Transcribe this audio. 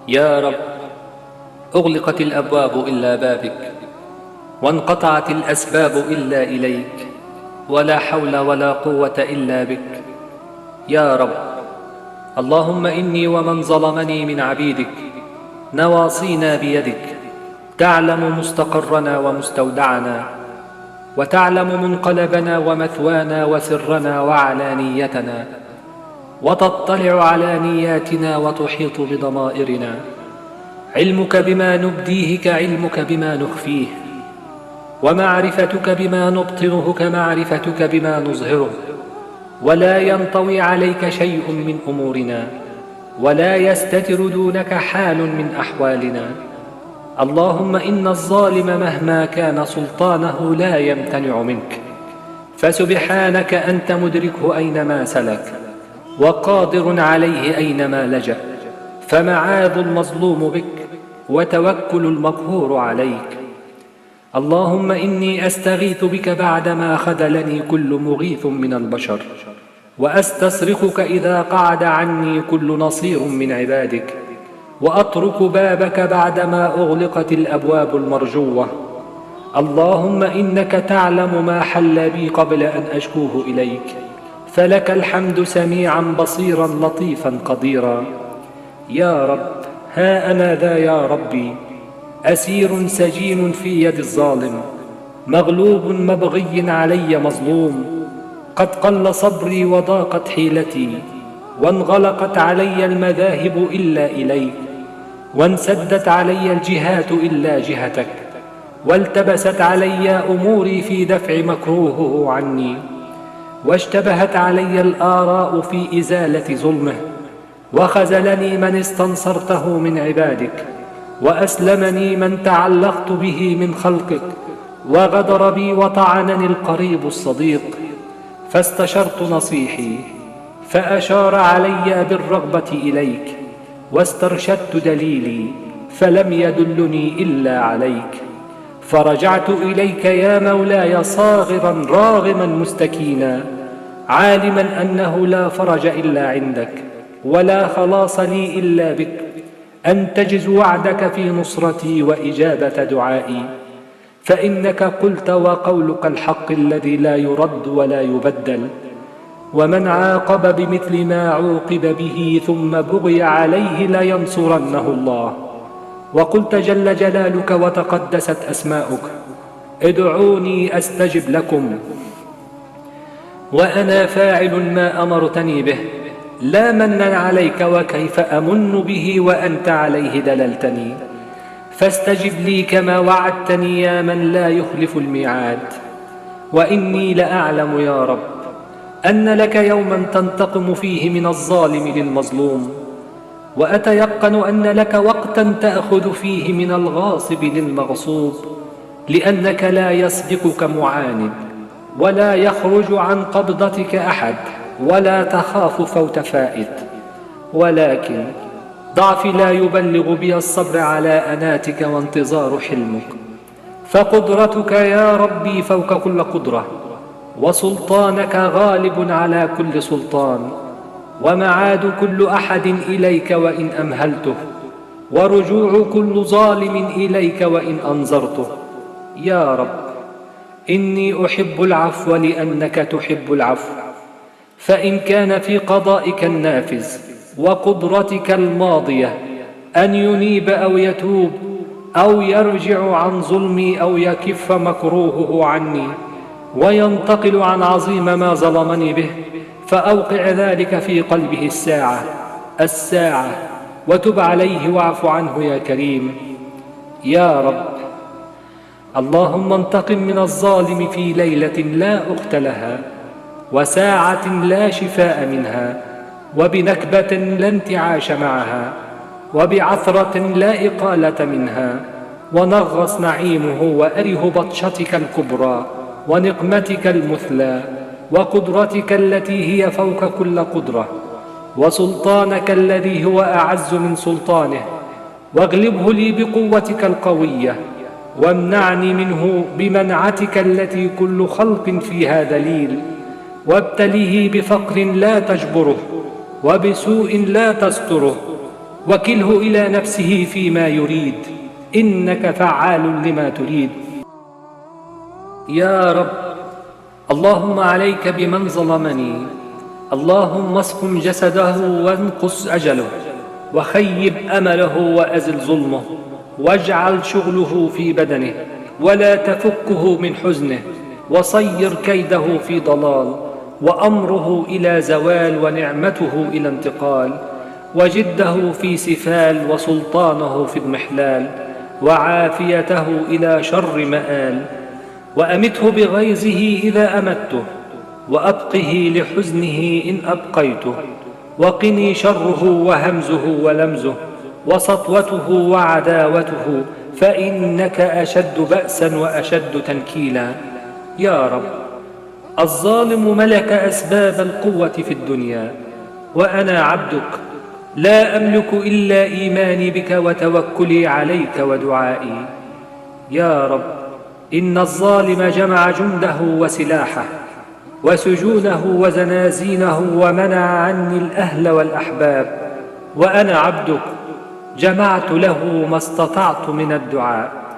يا رب، أغلقت الأبواب إلا بابك، وانقطعت الأسباب إلا إليك، ولا حول ولا قوة إلا بك. يا رب، اللهم إني ومن ظلمني من عبيدك نواصينا بيدك، تعلم مستقرنا ومستودعنا، وتعلم منقلبنا ومثوانا وسرنا وعلانيتنا، وتطلع على نياتنا وتحيط بضمائرنا. علمك بما نبديه كعلمك بما نخفيه، ومعرفتك بما نبطنه كمعرفتك بما نظهره، ولا ينطوي عليك شيء من أمورنا، ولا يستتر دونك حال من أحوالنا. اللهم إن الظالم مهما كان سلطانه لا يمتنع منك، فسبحانك أنت مدركه أينما سلك، وقادر عليه أينما لجأ، فمعاذ المظلوم بك، وتوكل المقهور عليك. اللهم إني أستغيث بك بعدما خذلني كل مغيث من البشر، وأستصرخك إذا قعد عني كل نصير من عبادك، وأطرق بابك بعدما أغلقت الأبواب المرجوة. اللهم إنك تعلم ما حل بي قبل أن أشكوه إليك، فلك الحمد سميعا بصيرا لطيفا قديرا. يا رب، ها أنا ذا يا ربي، أسير سجين في يد الظالم، مغلوب مبغي علي مظلوم، قد قل صبري وضاقت حيلتي، وانغلقت علي المذاهب إلا إليك، وانسدت علي الجهات إلا جهتك، والتبست علي أموري في دفع مكروهه عني، واشتبهت علي الآراء في إزالة ظلمه، وخذلني من استنصرته من عبادك، وأسلمني من تعلقت به من خلقك، وغدر بي وطعنني القريب الصديق. فاستشرت نصيحي فأشار علي بالرغبة إليك، واسترشدت دليلي فلم يدلني إلا عليك. فرجعت إليك يا مولاي صاغرا راغما مستكينا، عالما أنه لا فرج إلا عندك، ولا خلاص لي إلا بك، أن تجز وعدك في نصرتي وإجابة دعائي. فإنك قلت وقولك الحق الذي لا يرد ولا يبدل، ومن عاقب بمثل ما عوقب به ثم بغي عليه لينصرنه الله. وقلت جل جلالك وتقدست أسماؤك: ادعوني أستجب لكم، وأنا فاعل ما أمرتني به، لا منا عليك وكيف أمن به وأنت عليه دللتني. فاستجب لي كما وعدتني يا من لا يخلف الميعاد. وإني لأعلم يا رب أن لك يوما تنتقم فيه من الظالم للمظلوم، وأتيقن أن لك وقتا تأخذ فيه من الغاصب للمغصوب، لأنك لا يسبقك معاند، ولا يخرج عن قبضتك أحد، ولا تخاف فوت فائت. ولكن ضعفي لا يبلغ بي الصبر على أناتك وانتظار حلمك، فقدرتك يا ربي فوق كل قدرة، وسلطانك غالب على كل سلطان، ومعاد كل أحد إليك وإن أمهلته، ورجوع كل ظالم إليك وإن أنظرته. يا رب، إني أحب العفو لأنك تحب العفو، فإن كان في قضائك النافذ وقدرتك الماضية أن ينيب أو يتوب أو يرجع عن ظلمي أو يكف مكروهه عني وينتقل عن عظيم ما ظلمني به، فأوقع ذلك في قلبه الساعة، وتب عليه واعف عنه يا كريم. يا رب، اللهم انتقم من الظالم في ليلة لا أخت لها، وساعة لا شفاء منها، وبنكبة لا انتعاش معها، وبعثرة لا إقالة منها، ونغص نعيمه وأره بطشتك الكبرى ونقمتك المثلى، وقدرتك التي هي فوق كل قدرة، وسلطانك الذي هو أعز من سلطانه، واغلبه لي بقوتك القوية، وامنعني منه بمنعتك التي كل خلق فيها دليل، وابتليه بفقر لا تجبره، وبسوء لا تستره، وكله إلى نفسه فيما يريد، إنك فعال لما تريد. يا رب، اللهم عليك بمن ظلمني، اللهم اسقم جسده وانقص أجله، وخيب أمله وأزل ظلمه، واجعل شغله في بدنه ولا تفكه من حزنه، وصير كيده في ضلال، وأمره إلى زوال، ونعمته إلى انتقال، وجده في سفال، وسلطانه في اضمحلال، وعافيته إلى شر مآل. وأمته بغيظه إذا أمته، وأبقه لحزنه إن أبقيته، وقني شره وهمزه ولمزه، وسطوته وعداوته، فإنك أشد بأسا وأشد تنكيلا. يا رب، الظالم ملك أسباب القوة في الدنيا، وأنا عبدك لا أملك إلا إيماني بك وتوكلي عليك ودعائي. يا رب، إن الظالم جمع جنده وسلاحه وسجونه وزنازينه، ومنع عني الأهل والأحباب، وأنا عبدك جمعت له ما استطعت من الدعاء.